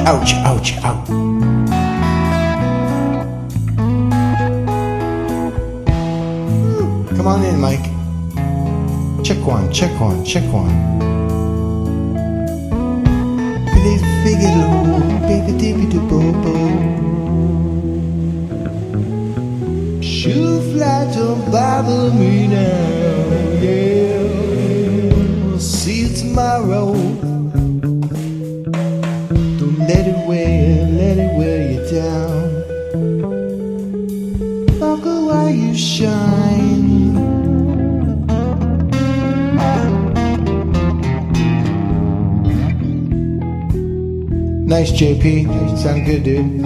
Ouch, ouch, ouch. Come on in, Mike. Check one, check one, check one. Shoe fly, don't bother me now, yeah. We'll see you tomorrow. Don't let it wear you down. Sparkle while you shine. Nice, JP. Sound good, dude.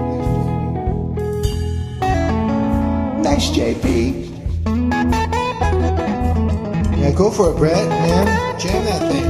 Nice, JP. Yeah, go for it, Brett, man. Jam that thing.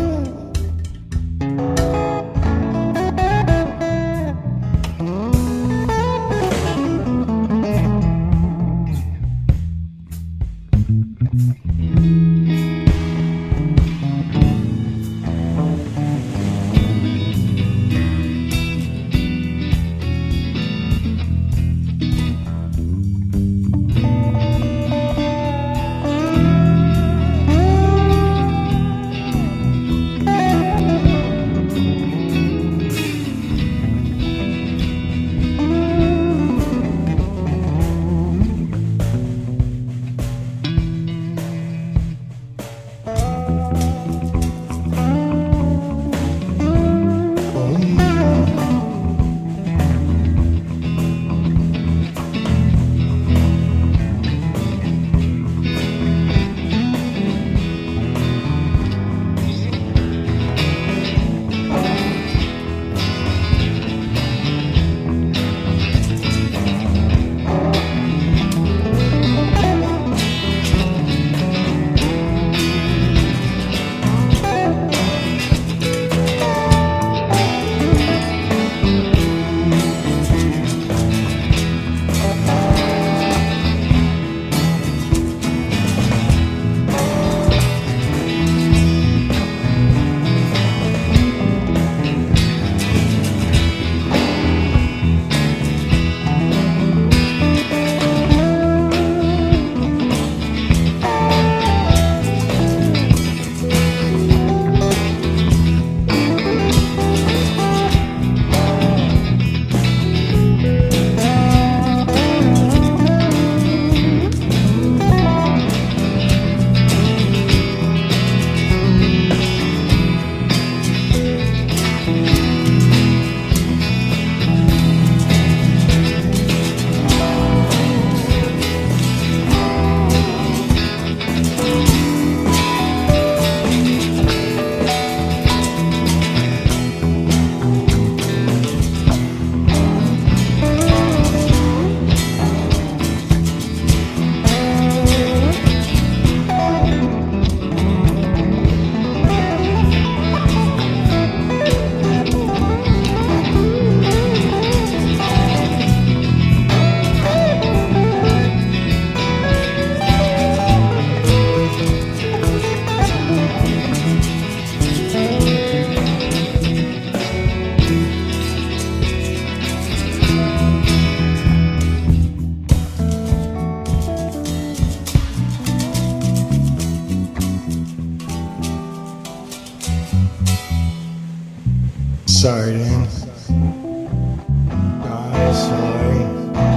Sorry, Dan. Sorry.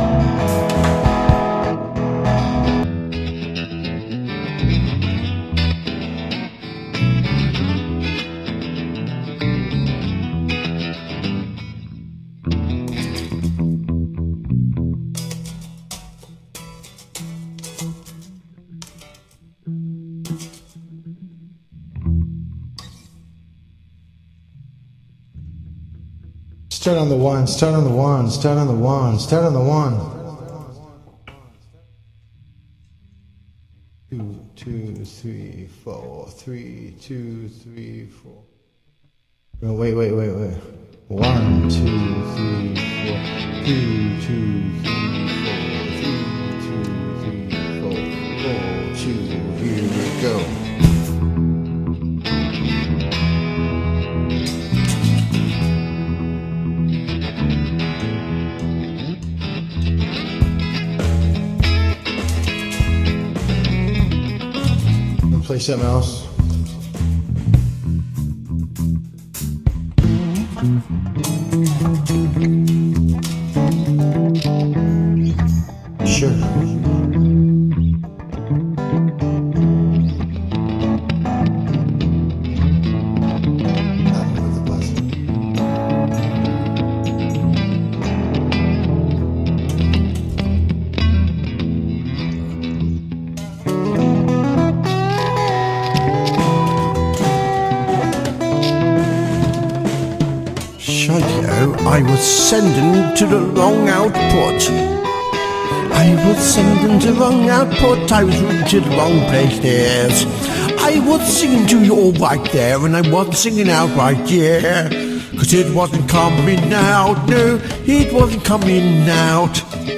Start on the one, start on the one, start on the one, start on the one. 2, 2, 3, 4, 3, 2, 3, 4. No, wait. 1, 2, 3, 4. 2, 2, 3, 4. 3, 2, 3, 4. 4, 2. Here we go. play something else. Sure. I was sending to the wrong output. I was sending to the wrong output. I was routing to the wrong place there. I was singing to you all right there, and I wasn't singing out right, yeah. Cause it wasn't coming out, no, it wasn't coming out.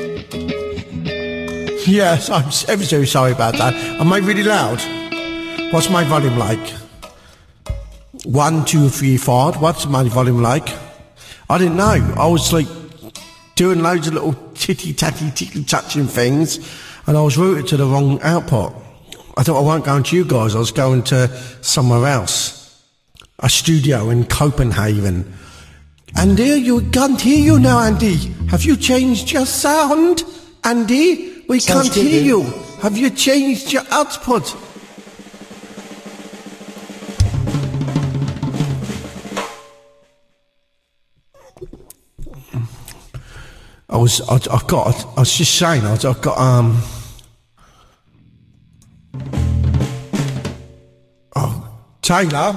Yes, I'm ever so sorry about that. Am I really loud? What's my volume like? 1, 2, 3, 4. What's my volume like? I didn't know. I was like doing loads of little titty-tatty, tickly-touching things, and I was routed to the wrong output. I thought I weren't going to you guys, I was going to somewhere else. A studio in Copenhagen. Andy, you can't hear you now, Andy. Have you changed your sound? Andy, we can't hear you. Have you changed your output? I was just saying, I've got, Taylor?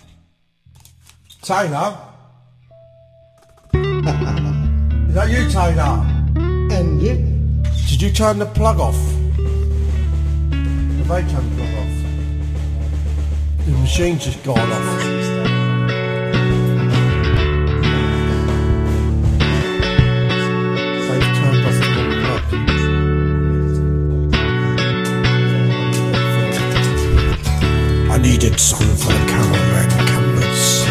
Is that you, Taylor? Andy? Did you turn the plug off? Have they turned the plug off? The machine's just gone off. I needed something for the camera and cameras.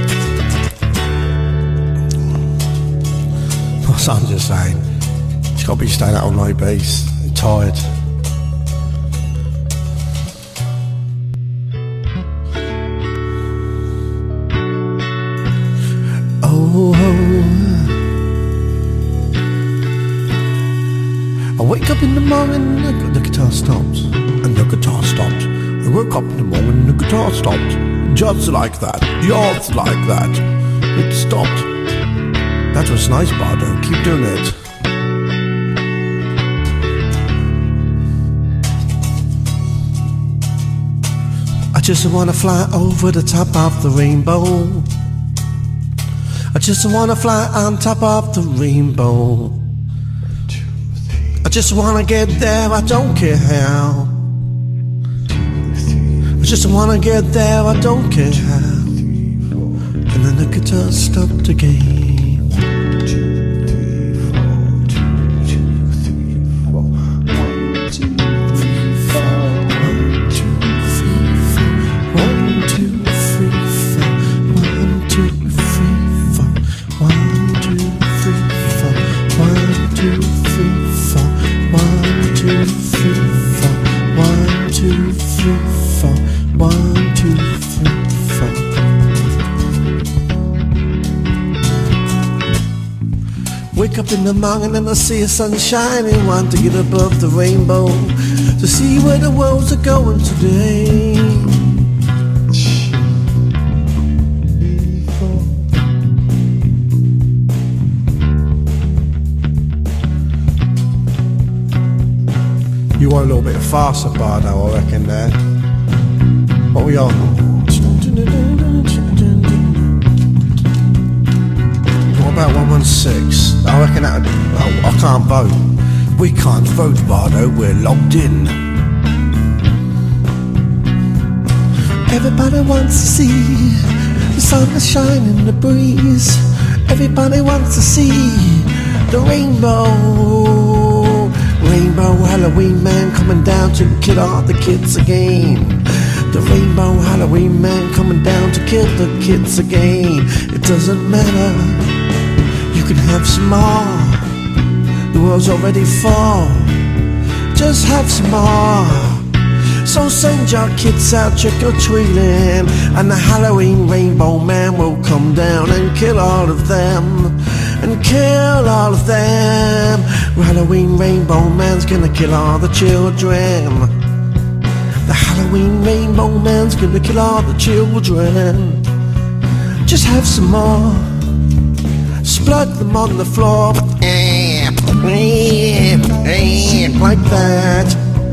So I'm just saying, it's got to be staying out all night, base. I'm tired. Oh, I wake up in the morning and the guitar stops, and the guitar stopped. I woke up in the morning and the guitar stopped. Just like that, just like that. It stopped. That was nice, Bardo. Keep doing it. I just wanna fly over the top of the rainbow. I just wanna fly on top of the rainbow. I just wanna get there, I don't care how. I just wanna get there, I don't care how. And then the guitar stopped again. 1, 2, 3, 4. 1, 2, 3, 4. 1, 2, 3, 4. 1, 2, 3, 4. 1, 2, 3, 4. 1, 2, 3, 4. 1, 2, 3, 4. 1, 2, 3, 4. 1, 2, 3, 4. 1, 2, 3, 4. Wake up in the morning and I see the sun shining. Want to get above the rainbow to see where the worlds are going today. You want a little bit faster, Bardo, I reckon there. What are we on? What about 116? I reckon that would... Oh, I can't vote. We can't vote, Bardo, we're locked in. Everybody wants to see the sun is shining, the breeze. Everybody wants to see the rainbow. Rainbow Halloween man coming down to kill all the kids again. The Rainbow Halloween man coming down to kill the kids again. It doesn't matter, you can have some more. The world's already full, just have some more. So send your kids out trick-or-treating, and the Halloween rainbow man will come down and kill all of them. And kill all of them. Halloween rainbow man's gonna kill all the children. The Halloween rainbow man's gonna kill all the children. Just have some more, splurt them on the floor, like that.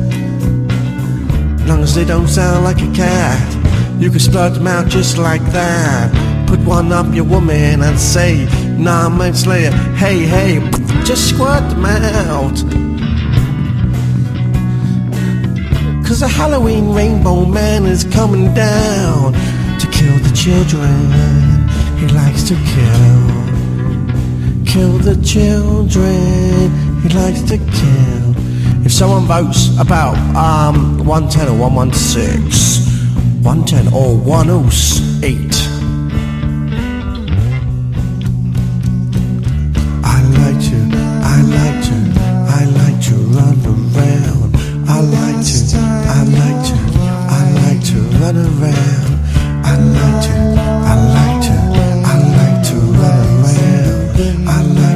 Long as they don't sound like a cat, you can splurt them out just like that. Put one up your woman and say, nah, I'm a slayer. Hey, hey, just squirt them out. Cause the Halloween rainbow man is coming down to kill the children. He likes to kill the children. He likes to kill. If someone votes about 110 or 116, 110 or 108, I like to run around. I like to run around. I like to run around. I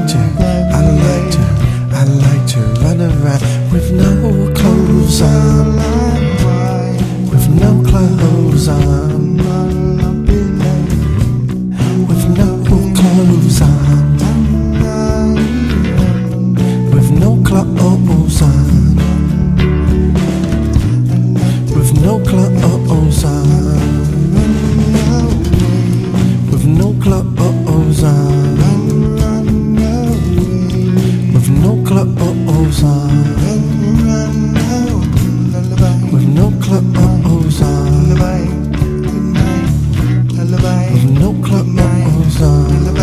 like to run around with no clothes on. With no clothes on. With no clothes on. With no clothes on. With no clothes on. With no clothes on. With no clothes on. With no clothes on. With no clothes on.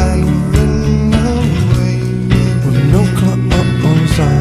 With no clothes on.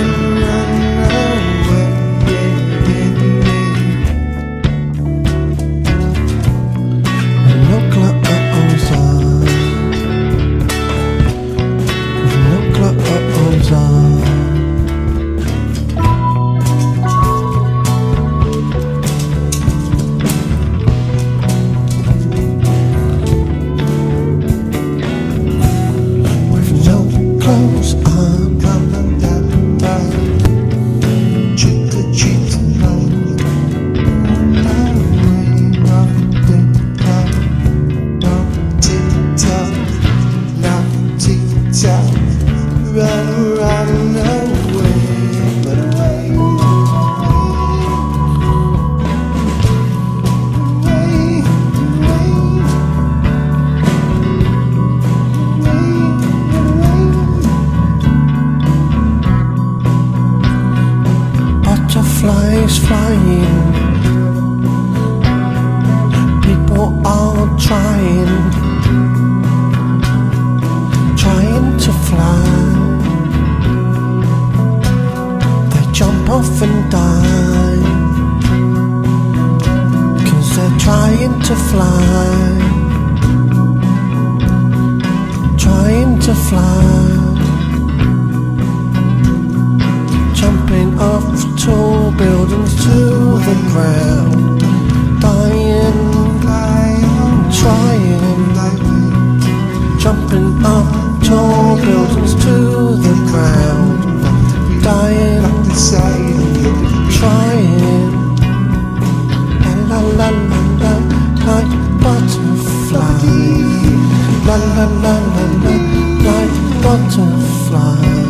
Butterflies flying, people are trying to fly. They jump off and die, 'cause they're trying to fly. Trying to fly. Jumping off tall buildings to the ground, dying, trying, jumping off tall buildings to the ground, dying, trying, la la la la, like butterflies, la la la la la, like butterflies.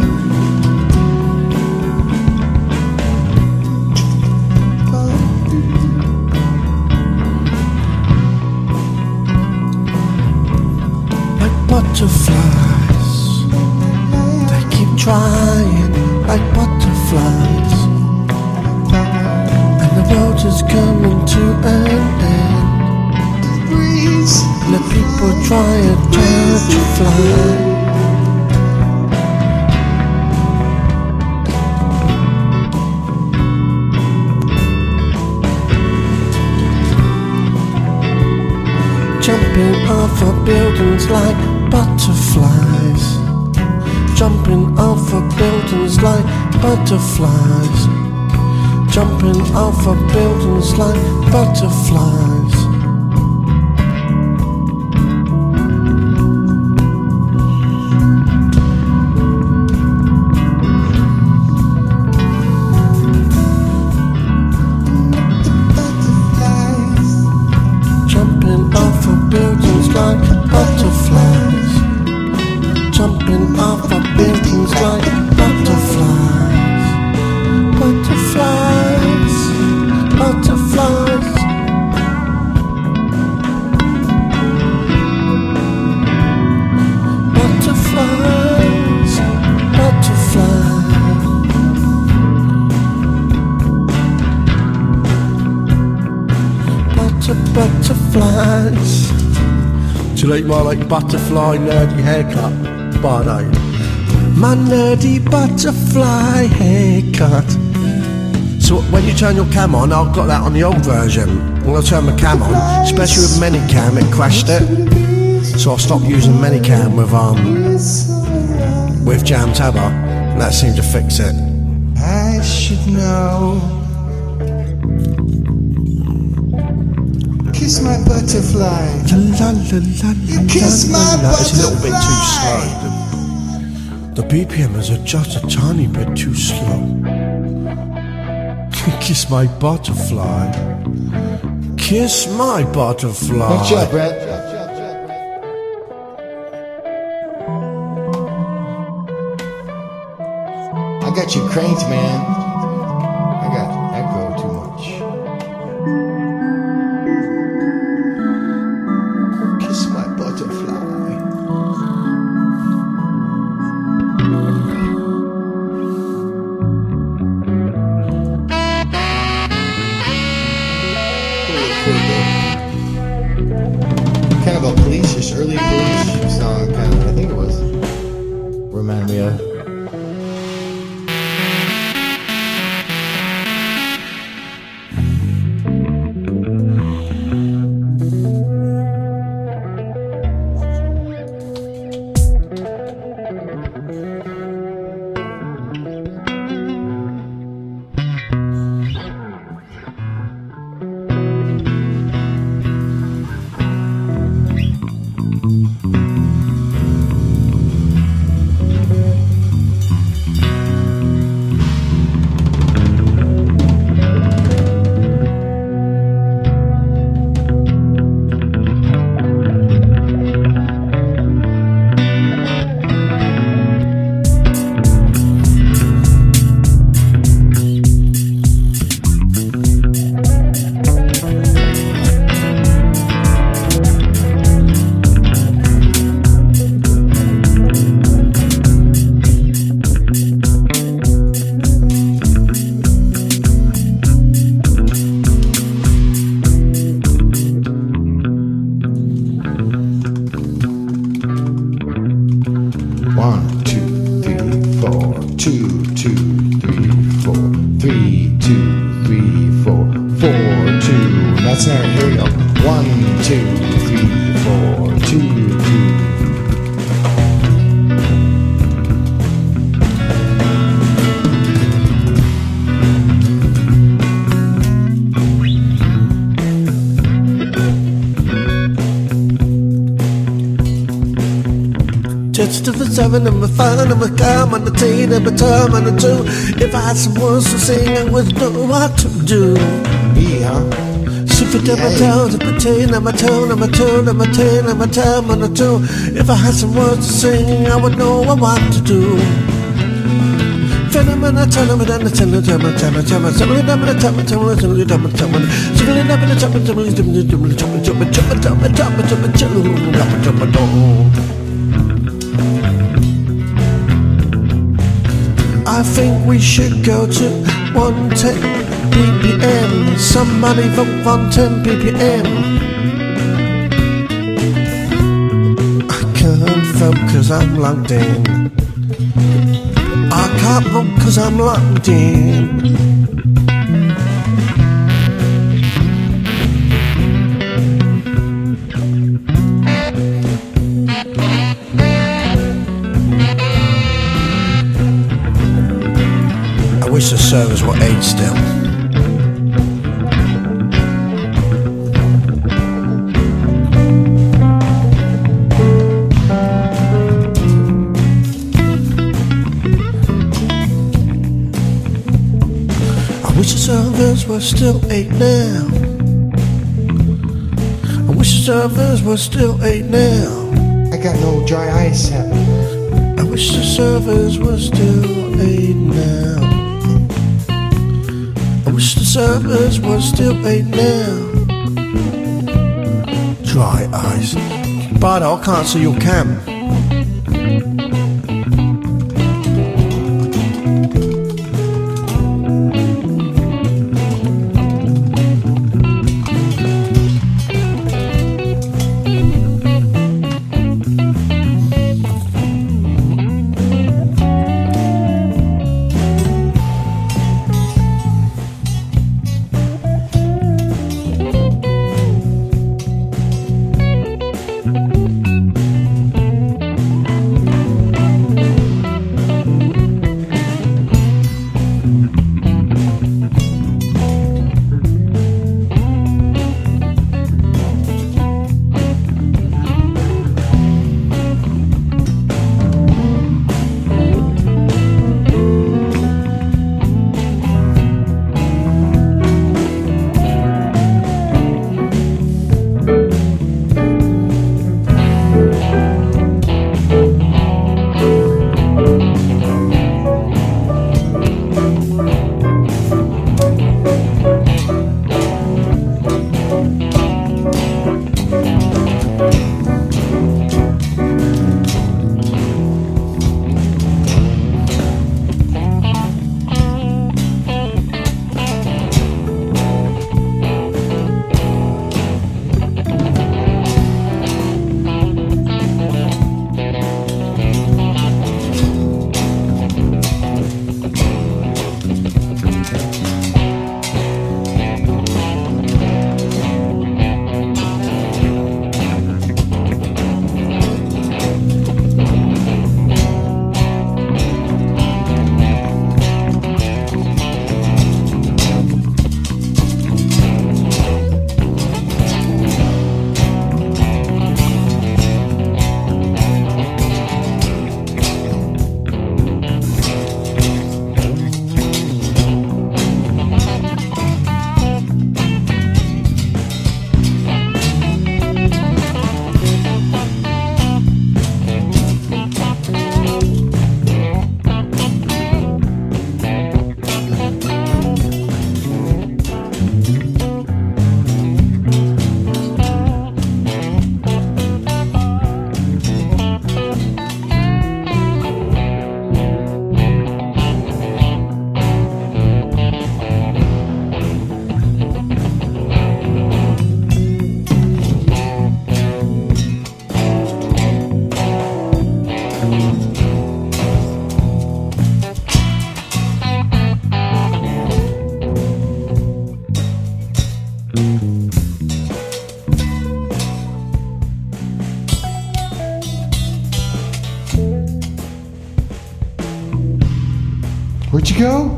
Butterflies, they keep trying like butterflies, and the world is coming to an end, and the people try to fly. Jumping off of buildings like butterflies, jumping off of buildings like butterflies, jumping off of buildings like butterflies. Jumping off of buildings like butterflies. Jumping off of buildings like butterflies. Butterflies, butterflies. Butterflies, butterflies. Butterflies. Do you like my butterfly nerdy haircut? Bardo. My nerdy butterfly haircut. So when you turn your cam on, I've got that on the old version. When I turn my cam on, especially with Minicam, it crashed it. So I stopped using Minicam with Jamtabber, and that seemed to fix it. I should know. Kiss my butterfly. You kiss my butterfly. It's a little bit too slow. The BPM is just a tiny bit too slow. Kiss my butterfly. Kiss my butterfly. What's up, Brett? I got you cranked, man. I got echo too much. Kiss my butterfly. Kind of a police-ish, early police song, kind of. I think it was. Remind me of. One, two, three, four. 2, 2, 3, 4. 3, 2, 3, 4. 4, 2. That's not right. Here we go. 1, 2, 3, 4. 2, 2. Just to the 7 and the 5 and the calm and the 10 and the term and the 2. If I had some words to sing, I would know what to do. B, huh? So for them, I tell them, I 10 and my tone and my tone and my 10 and my term and the 2. If I had some words to sing, I would know what to do. Phenomenon, I tell them, and I tell them, tell them, tell them, tell them, tell them, tell them, tell them, tell them, tell them, tell them, tell them, tell them, tell them, I think we should go to 110 BPM. Somebody vote 110 BPM. I can't vote cause I'm locked in. I can't vote cause I'm locked in. I wish the servers were 8 still. servers were still 8 now. I wish the servers were still 8 now. I got no dry ice happening. I wish the servers were still 8 now. I wish the servers were still 8 now. Dry ice. But I can't see your cam. Where'd you go?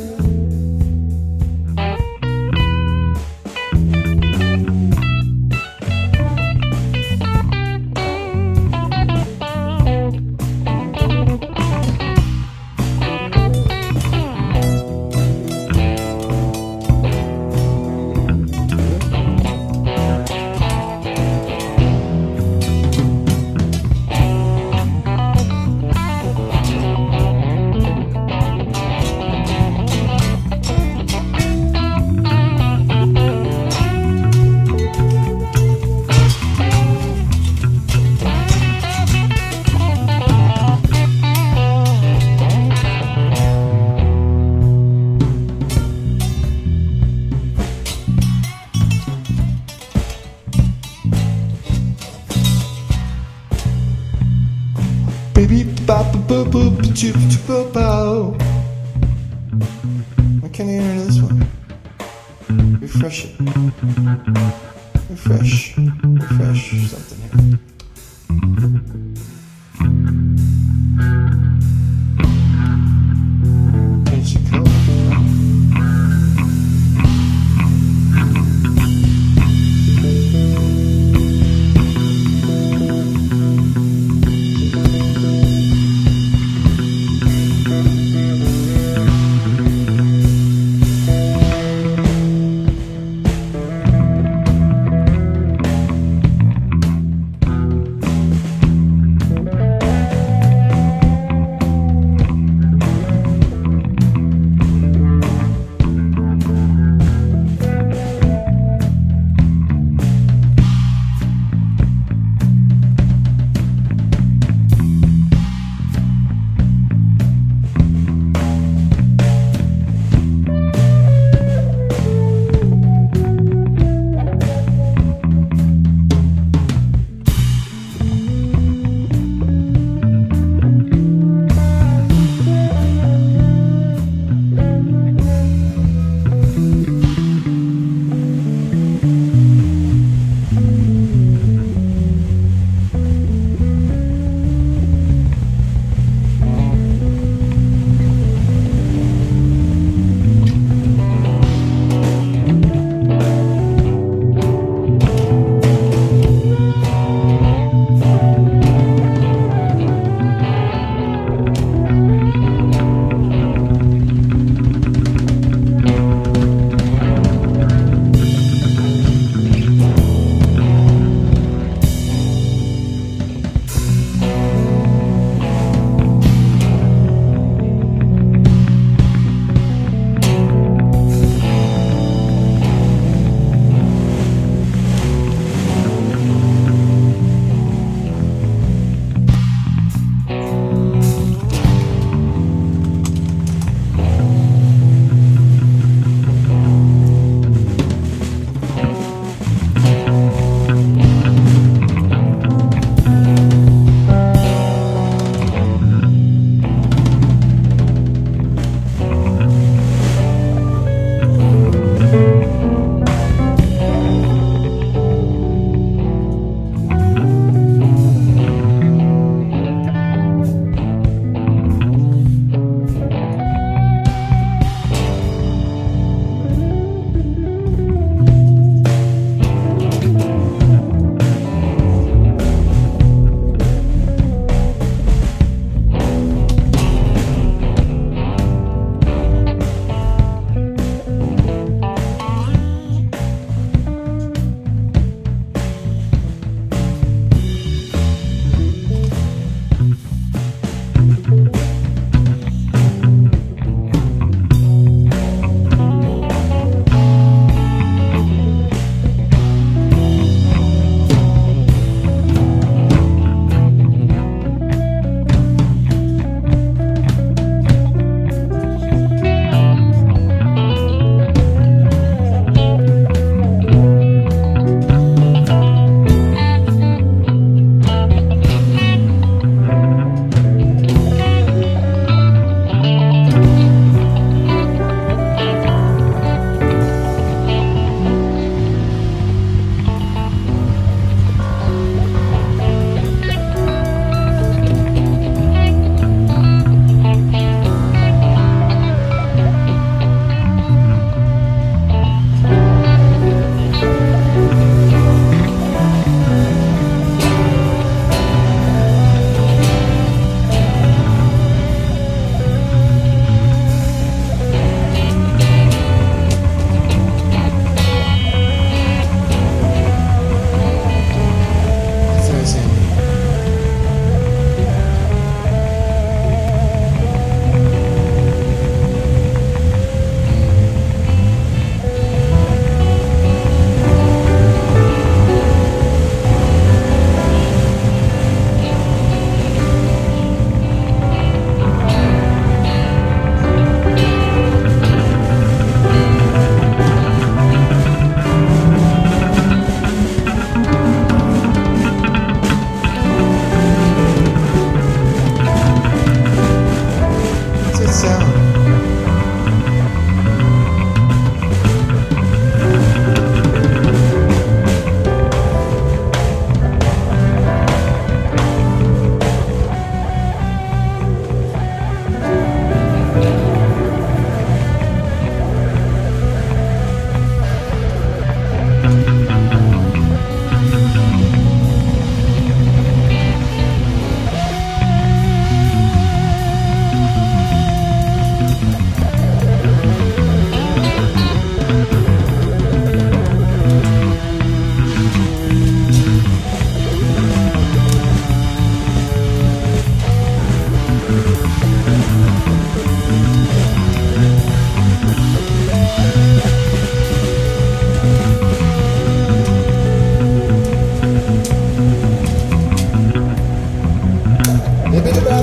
Baby bop boop boop choop choop boop. Why can't I enter this one? Refresh it. Refresh something here. Change the color.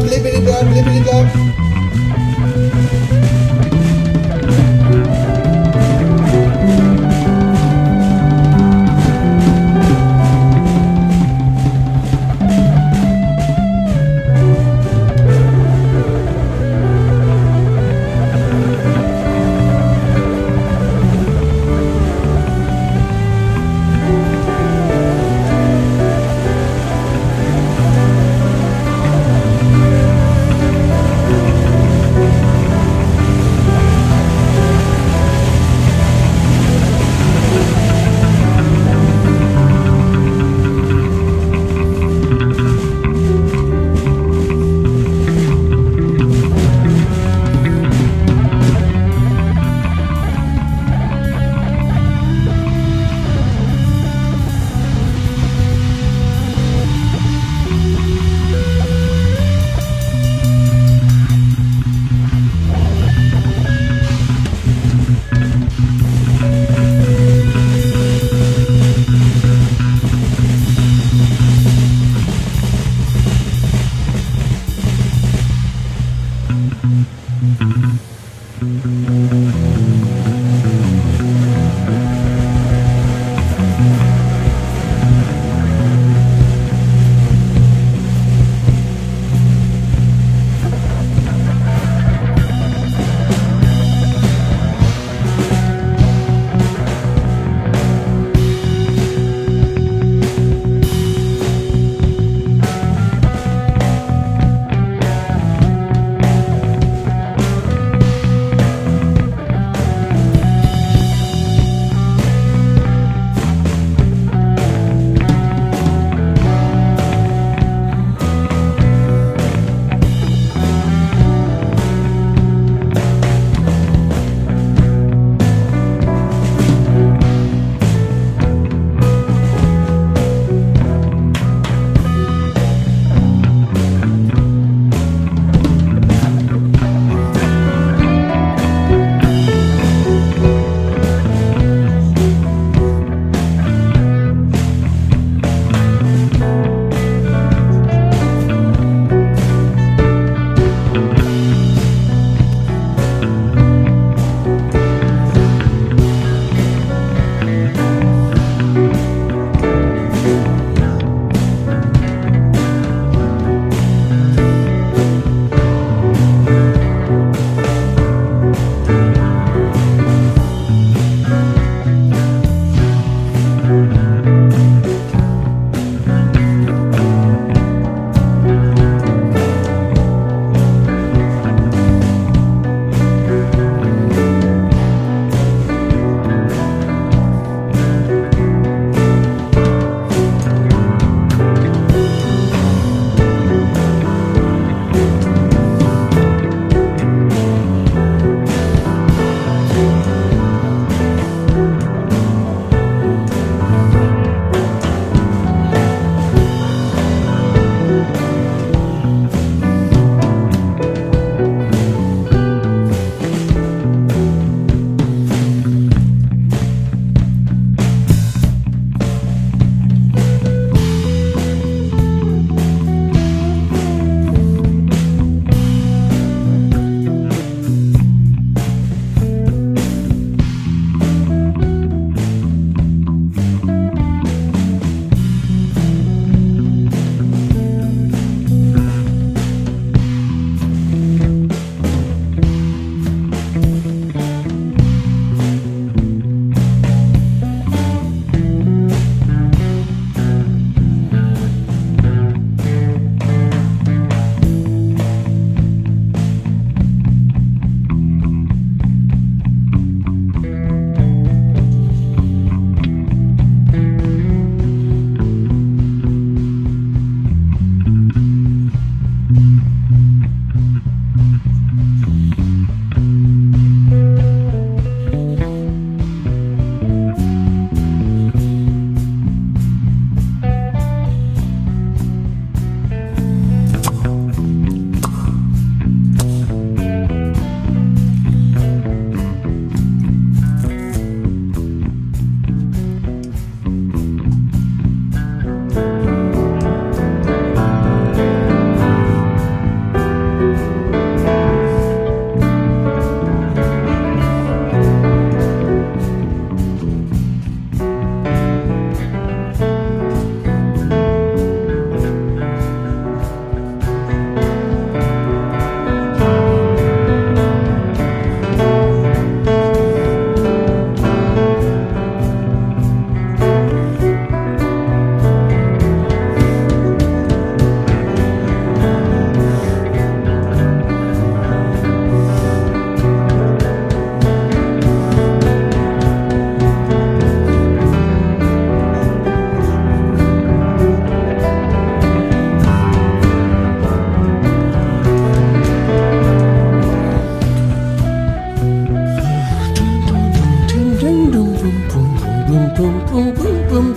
blippity blop, blippity blop.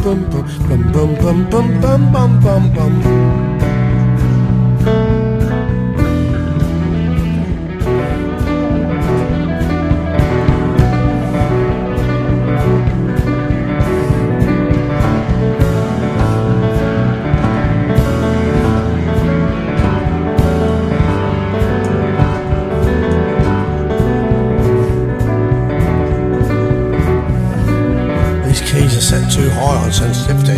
bum bum bum bum bum bum bum bum. These keys are set too high on sensitivity.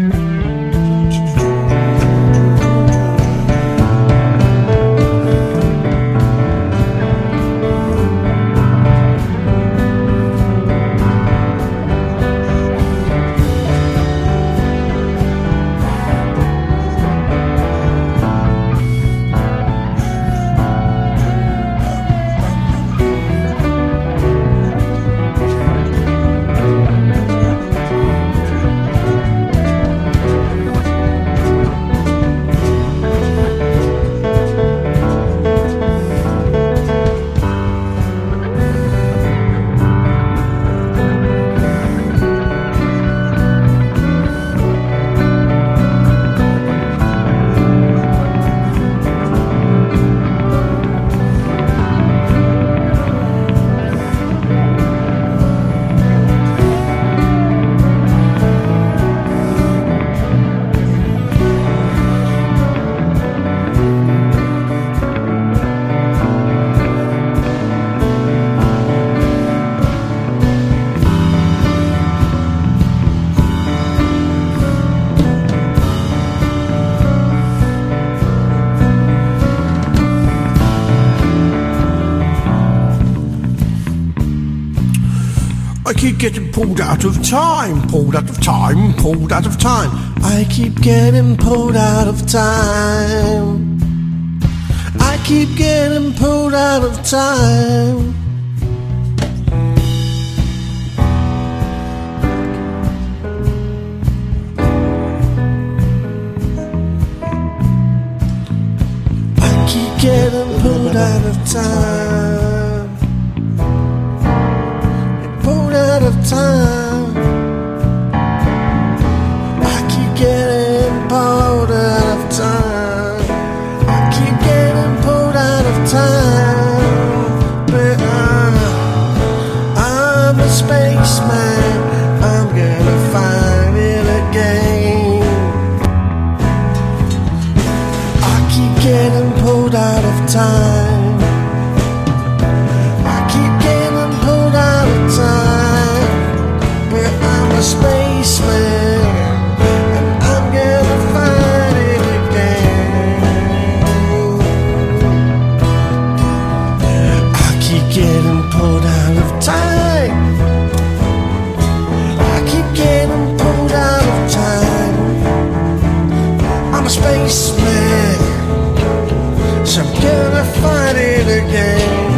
I keep getting pulled out of time, pulled out of time, pulled out of time. I keep getting pulled out of time. I keep getting pulled out of time. I keep getting pulled out of time. Out of time. I keep getting pulled out of time. I keep getting pulled out of time. But I'm a spaceman. I'm gonna find it again. I keep getting pulled out of time. I keep getting pulled out of time. I'm a spaceman, and I'm gonna find it again. I keep getting pulled out of time. I keep getting pulled out of time. I'm a spaceman, so I'm gonna find it again.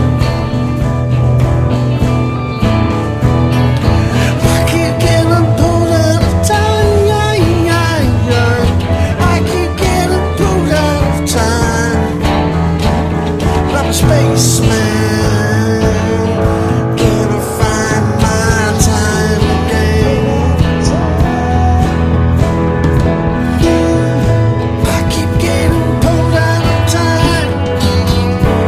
Spaceman, gonna find my time again. I keep getting pulled out of time.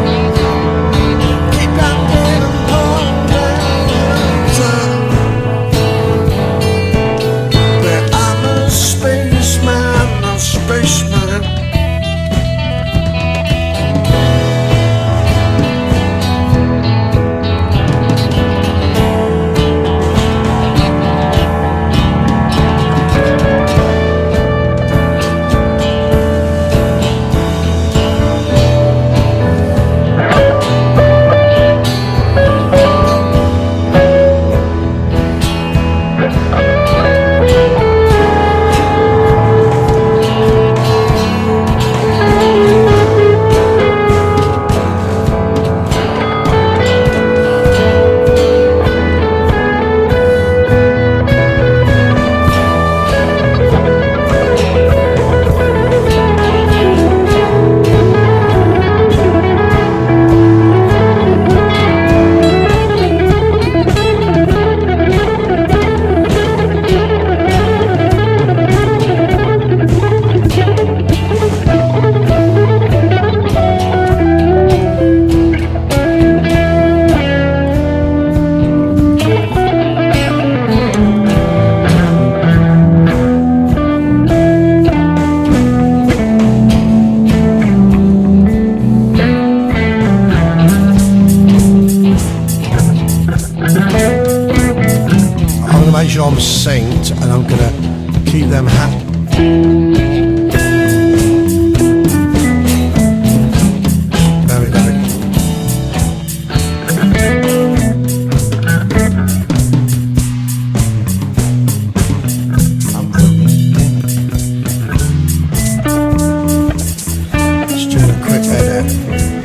synced, and I'm gonna keep them happy. Very lovely. Just doing a quick edit.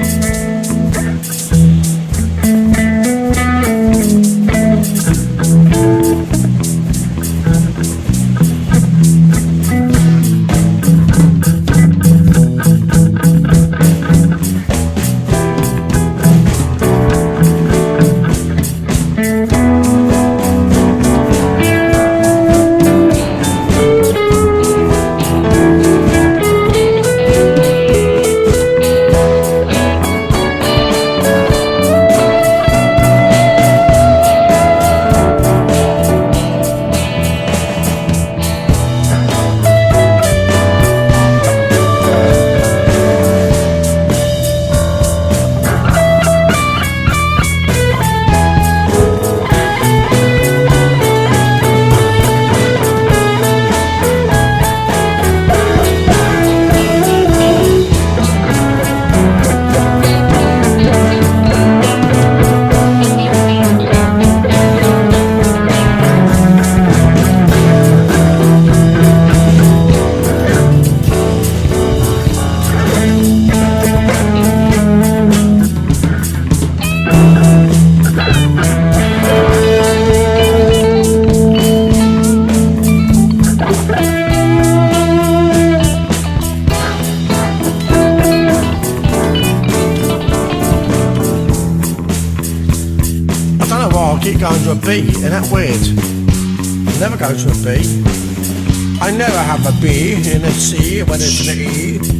I keep going to a B, isn't that weird? I never go to a B. I never have a B in a C when it's an E.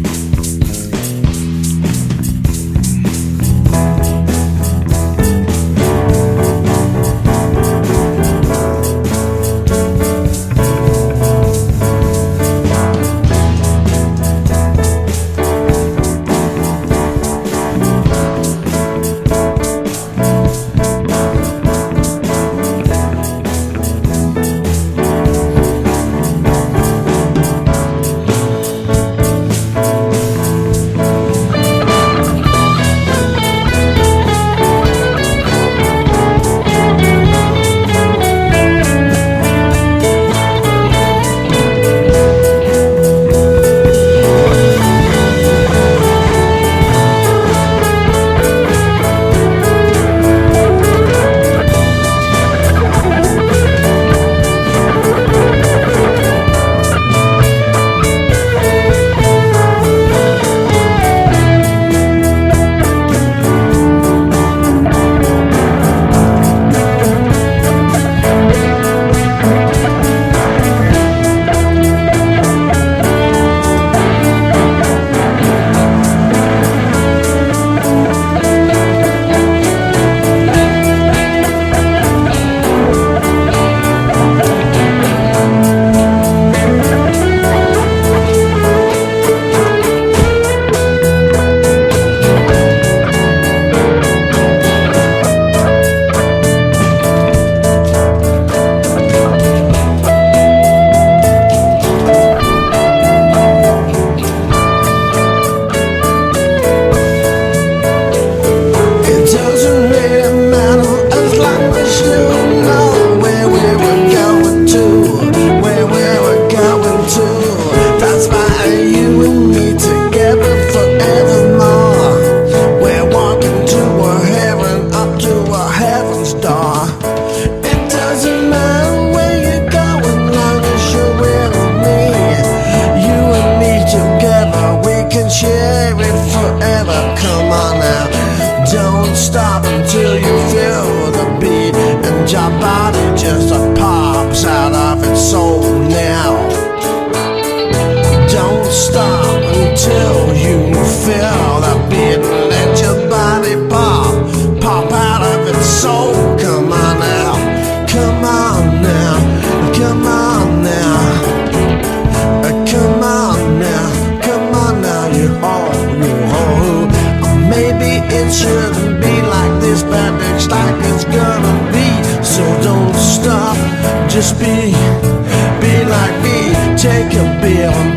Stop until you feel the beat, and your body just pops out of its soul now. Don't stop until you feel the beat, and let your body pop out of its soul. Come on now, come on now, come on now, come on now, come on now, you hold. Maybe it shouldn't be like this, but it's like it's gonna be. So don't stop. Just be like me. Take a beer